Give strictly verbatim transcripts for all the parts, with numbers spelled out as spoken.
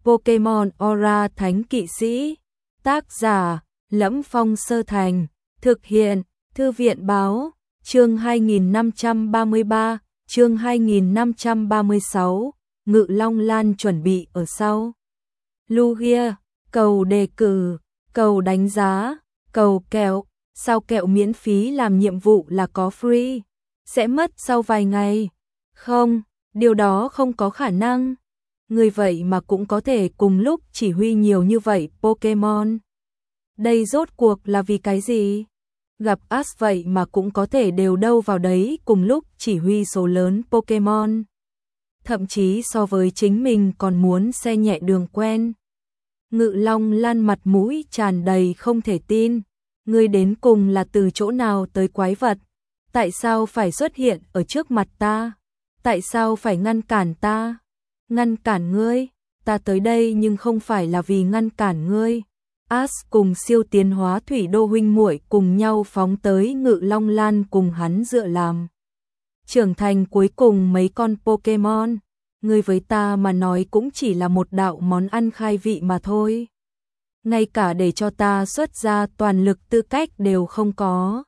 Pokemon Aura Thánh Kỵ Sĩ. Tác giả: Lẫm Phong Sơ Thành. Thực hiện: Thư viện Báo. Chương hai nghìn năm trăm ba mươi ba, chương hai nghìn năm trăm ba mươi sáu. Ngự Long Lan chuẩn bị ở sau. Lugia, cầu đề cử, cầu đánh giá, cầu kẹo. Sao kẹo miễn phí làm nhiệm vụ là có free? Sẽ mất sau vài ngày. Không, điều đó không có khả năng. Người vậy mà cũng có thể cùng lúc chỉ huy nhiều như vậy Pokemon. Đây rốt cuộc là vì cái gì? Gặp Ash vậy mà cũng có thể đều đâu vào đấy cùng lúc chỉ huy số lớn Pokemon. Thậm chí so với chính mình còn muốn xe nhẹ đường quen. Ngự Long Lan mặt mũi tràn đầy không thể tin. Ngươi đến cùng là từ chỗ nào tới quái vật? Tại sao phải xuất hiện ở trước mặt ta? Tại sao phải ngăn cản ta? Ngăn cản ngươi? Ta tới đây nhưng không phải là vì ngăn cản ngươi. Ash cùng siêu tiến hóa thủy đô huynh muội cùng nhau phóng tới Ngự Long Lan cùng hắn dựa làm. Trưởng thành cuối cùng mấy con Pokemon. Ngươi với ta mà nói cũng chỉ là một đạo món ăn khai vị mà thôi. Ngay cả để cho ta xuất ra toàn lực tư cách đều không có.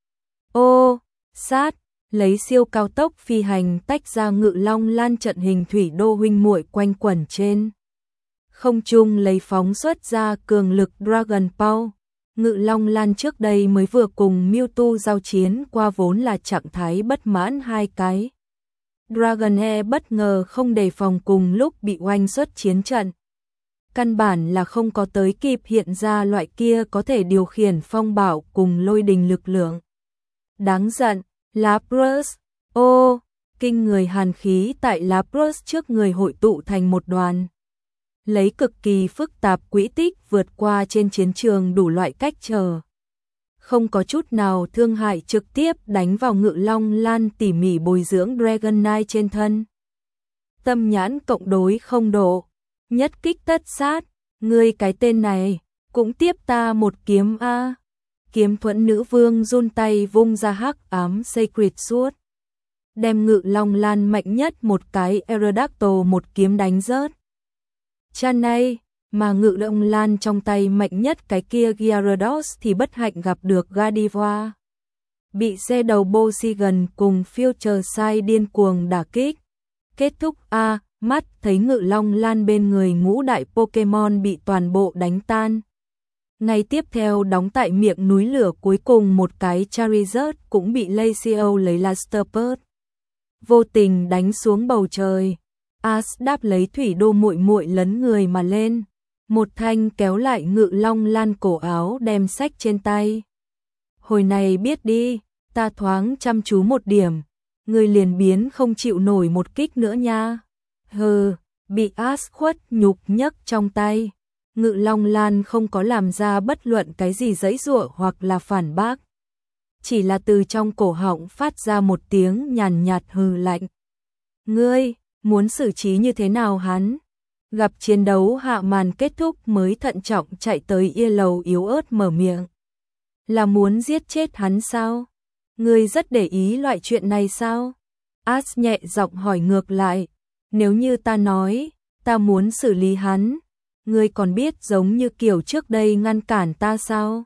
Ô, sát, lấy siêu cao tốc phi hành tách ra Ngự Long Lan trận hình thủy đô huynh muội quanh quẩn trên. Không trung lấy phóng xuất ra cường lực Dragon Ball. Ngự Long Lan trước đây mới vừa cùng Mewtwo giao chiến qua vốn là trạng thái bất mãn hai cái. Dragonair bất ngờ không đề phòng cùng lúc bị oanh xuất chiến trận. Căn bản là không có tới kịp hiện ra loại kia có thể điều khiển phong bạo cùng lôi đình lực lượng. Đáng giận, Lapras, ô, kinh người hàn khí tại Lapras trước người hội tụ thành một đoàn. Lấy cực kỳ phức tạp quỹ tích vượt qua trên chiến trường đủ loại cách trở. Không có chút nào thương hại trực tiếp đánh vào Ngự Long Lan tỉ mỉ bồi dưỡng Dragonite trên thân. Tâm nhãn cộng đối không độ. Nhất kích tất sát, ngươi cái tên này, cũng tiếp ta một kiếm a. Kiếm thuẫn nữ vương run tay vung ra hắc ám Sacred Sword. Đem Ngự Long Lan mạnh nhất một cái Aerodactyl một kiếm đánh rớt. Chan này, mà Ngự Long Lan trong tay mạnh nhất cái kia Gyarados thì bất hạnh gặp được Gardevoir. Bị xe đầu Bosigan cùng Future Sight điên cuồng đả kích. Kết thúc a. Mắt thấy Ngự Long Lan bên người ngũ đại Pokemon bị toàn bộ đánh tan. Ngày tiếp theo đóng tại miệng núi lửa cuối cùng một cái Charizard cũng bị Lacio lấy Lastapert. Vô tình đánh xuống bầu trời. Ash đáp lấy thủy đô muội muội lấn người mà lên. Một thanh kéo lại Ngự Long Lan cổ áo đem sách trên tay. Hồi này biết đi, ta thoáng chăm chú một điểm. Người liền biến không chịu nổi một kích nữa nha. Hừ, bị Ash khuất nhục nhấc trong tay. Ngự Long Lan không có làm ra bất luận cái gì giãy giụa hoặc là phản bác. Chỉ là từ trong cổ họng phát ra một tiếng nhàn nhạt hừ lạnh. Ngươi, muốn xử trí như thế nào hắn? Gặp chiến đấu hạ màn kết thúc mới thận trọng chạy tới Yellow yếu ớt mở miệng. Là muốn giết chết hắn sao? Ngươi rất để ý loại chuyện này sao? Ash nhẹ giọng hỏi ngược lại. Nếu như ta nói, ta muốn xử lý hắn, ngươi còn biết giống như kiểu trước đây ngăn cản ta sao?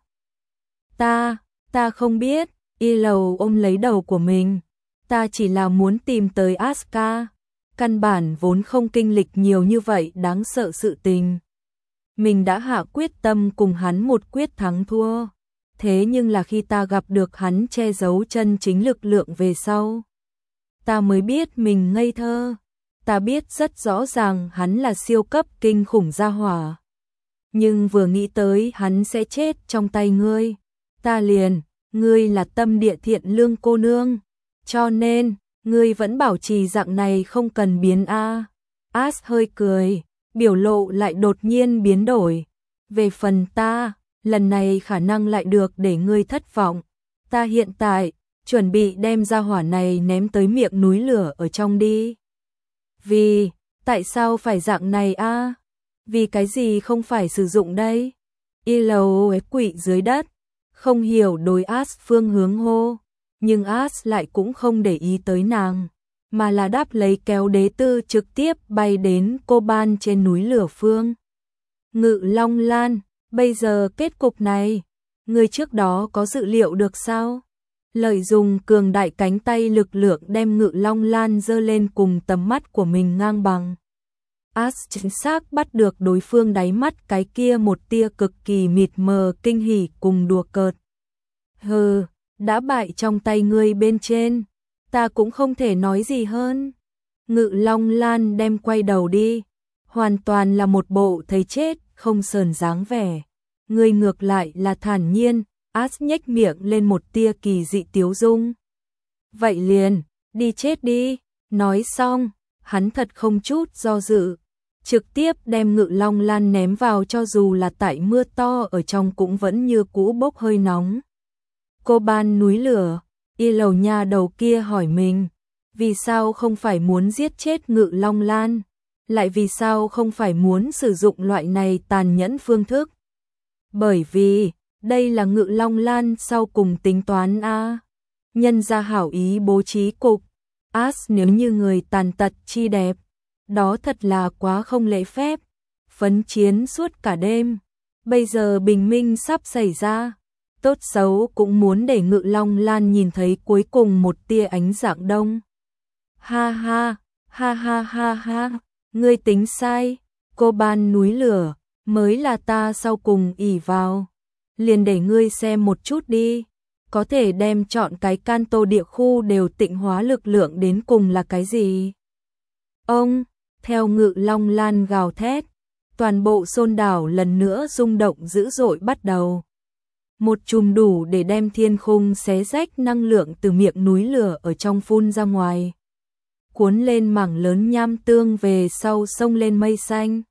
Ta, ta không biết, Yellow ôm lấy đầu của mình. Ta chỉ là muốn tìm tới Asuka. Căn bản vốn không kinh lịch nhiều như vậy đáng sợ sự tình. Mình đã hạ quyết tâm cùng hắn một quyết thắng thua. Thế nhưng là khi ta gặp được hắn che giấu chân chính lực lượng về sau, ta mới biết mình ngây thơ. Ta biết rất rõ ràng hắn là siêu cấp kinh khủng gia hỏa. Nhưng vừa nghĩ tới hắn sẽ chết trong tay ngươi, ta liền, ngươi là tâm địa thiện lương cô nương. Cho nên, ngươi vẫn bảo trì dạng này không cần biến a. Ash hơi cười, biểu lộ lại đột nhiên biến đổi. Về phần ta, lần này khả năng lại được để ngươi thất vọng. Ta hiện tại, chuẩn bị đem gia hỏa này ném tới miệng núi lửa ở trong đi. Vì, tại sao phải dạng này a? À? Vì cái gì không phải sử dụng đây? Yellow quỵ dưới đất, không hiểu đối Ash phương hướng hô, nhưng Ash lại cũng không để ý tới nàng. mà là đáp lấy kéo đế tư trực tiếp bay đến cô ban trên núi lửa phương. Ngự Long Lan, bây giờ kết cục này, người trước đó có dự liệu được sao? Lợi dùng cường đại cánh tay lực lượng đem Ngự Long Lan dơ lên cùng tầm mắt của mình ngang bằng. As chính xác bắt được đối phương đáy mắt cái kia một tia cực kỳ mịt mờ kinh hỉ cùng đùa cợt. Hừ, đã bại trong tay ngươi bên trên, ta cũng không thể nói gì hơn. Ngự Long Lan đem quay đầu đi, hoàn toàn là một bộ thấy chết không sờn dáng vẻ. Ngươi ngược lại là thản nhiên. As nhếch miệng lên một tia kỳ dị tiếu dung. Vậy liền, đi chết đi. Nói xong, hắn thật không chút do dự, trực tiếp đem Ngự Long Lan ném vào, cho dù là tại mưa to ở trong cũng vẫn như cũ bốc hơi nóng. Cô ban núi lửa, y lầu nha đầu kia hỏi mình, vì sao không phải muốn giết chết Ngự Long Lan, lại vì sao không phải muốn sử dụng loại này tàn nhẫn phương thức. Bởi vì đây là Ngự Long Lan sau cùng tính toán a. Nhân ra hảo ý bố trí cục. As nếu như người tàn tật chi đẹp, đó thật là quá không lễ phép. Phấn chiến suốt cả đêm, bây giờ bình minh sắp xảy ra, tốt xấu cũng muốn để Ngự Long Lan nhìn thấy cuối cùng một tia ánh dạng đông. Ha ha, ha ha ha ha, ngươi tính sai, cô ban núi lửa mới là ta sau cùng ỷ vào. Liền để ngươi xem một chút đi, có thể đem chọn cái Kanto địa khu đều tịnh hóa lực lượng đến cùng là cái gì? Ông, theo Ngự Long Lan gào thét, toàn bộ Sôn đảo lần nữa rung động dữ dội bắt đầu. Một chùm đủ để đem thiên khung xé rách năng lượng từ miệng núi lửa ở trong phun ra ngoài, cuốn lên mảng lớn nham tương về sau sông lên mây xanh.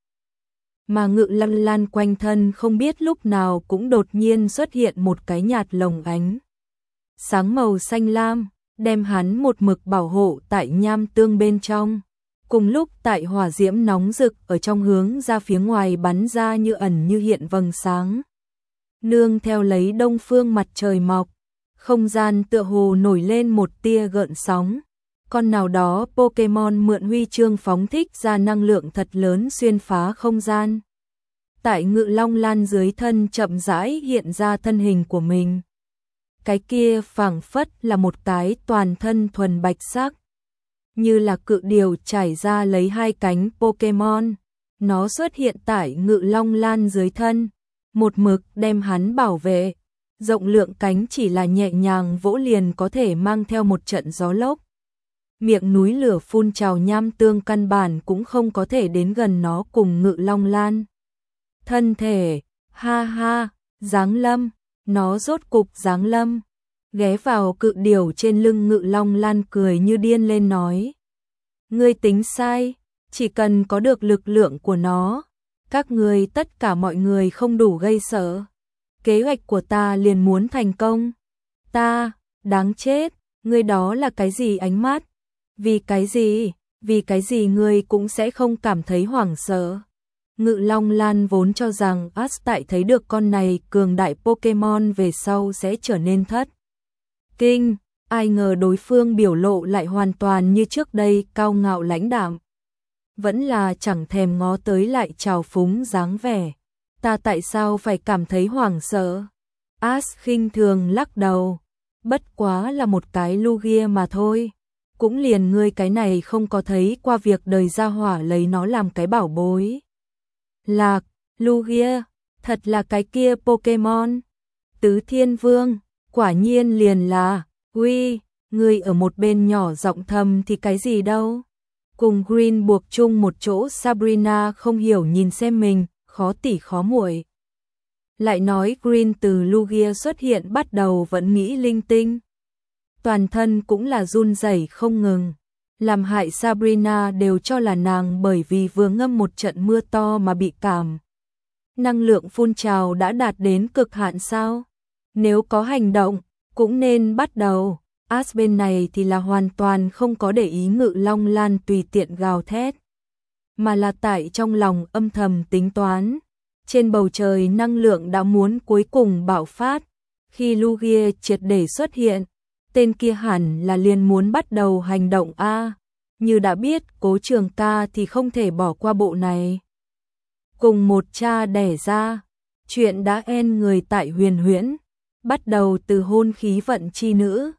Mà Ngự Long Lan quanh thân không biết lúc nào cũng đột nhiên xuất hiện một cái nhạt lồng ánh sáng màu xanh lam, đem hắn một mực bảo hộ tại nham tương bên trong. Cùng lúc tại hỏa diễm nóng rực ở trong hướng ra phía ngoài bắn ra như ẩn như hiện vầng sáng. Nương theo lấy đông phương mặt trời mọc, không gian tựa hồ nổi lên một tia gợn sóng. Con nào đó Pokemon mượn huy chương phóng thích ra năng lượng thật lớn xuyên phá không gian. Tại Ngự Long Lan dưới thân chậm rãi hiện ra thân hình của mình. Cái kia phảng phất là một cái toàn thân thuần bạch sắc, như là cự điều trải ra lấy hai cánh Pokemon. Nó xuất hiện tại Ngự Long Lan dưới thân, một mực đem hắn bảo vệ. Rộng lượng cánh chỉ là nhẹ nhàng vỗ liền có thể mang theo một trận gió lốc. Miệng núi lửa phun trào nham tương căn bản cũng không có thể đến gần nó cùng Ngự Long Lan. Thân thể, ha ha, giáng lâm, nó rốt cục giáng lâm. Ghé vào cự điểu trên lưng Ngự Long Lan cười như điên lên nói. Ngươi tính sai, chỉ cần có được lực lượng của nó, các ngươi tất cả mọi người không đủ gây sợ. Kế hoạch của ta liền muốn thành công. Ta, đáng chết, ngươi đó là cái gì ánh mắt? Vì cái gì, vì cái gì ngươi cũng sẽ không cảm thấy hoảng sợ. Ngự Long Lan vốn cho rằng As tại thấy được con này cường đại Pokemon về sau sẽ trở nên thất kinh, ai ngờ đối phương biểu lộ lại hoàn toàn như trước đây cao ngạo lãnh đạm. Vẫn là chẳng thèm ngó tới lại trào phúng dáng vẻ. Ta tại sao phải cảm thấy hoảng sợ? As khinh thường lắc đầu. Bất quá là một cái Lugia mà thôi. Cũng liền ngươi cái này không có thấy qua việc đời gia hỏa lấy nó làm cái bảo bối. Lạc, Lugia, thật là cái kia Pokemon. Tứ Thiên Vương, quả nhiên liền là, uy, ngươi ở một bên nhỏ giọng thầm thì cái gì đâu. Cùng Green buộc chung một chỗ Sabrina không hiểu nhìn xem mình, khó tỉ khó muội. Lại nói Green từ Lugia xuất hiện bắt đầu vẫn nghĩ linh tinh. Toàn thân cũng là run rẩy không ngừng. Làm hại Sabrina đều cho là nàng bởi vì vừa ngâm một trận mưa to mà bị cảm. Năng lượng phun trào đã đạt đến cực hạn sao? Nếu có hành động, cũng nên bắt đầu. As bên này thì là hoàn toàn không có để ý Ngự Long Lan tùy tiện gào thét, mà là tại trong lòng âm thầm tính toán. Trên bầu trời năng lượng đã muốn cuối cùng bạo phát. Khi Lugia triệt để xuất hiện, tên kia hẳn là liền muốn bắt đầu hành động a. như đã biết Cố Trường Ca thì không thể bỏ qua bộ này. Cùng một cha đẻ ra, chuyện đã en người tại Huyền Huyễn, bắt đầu từ hôn khí vận chi nữ,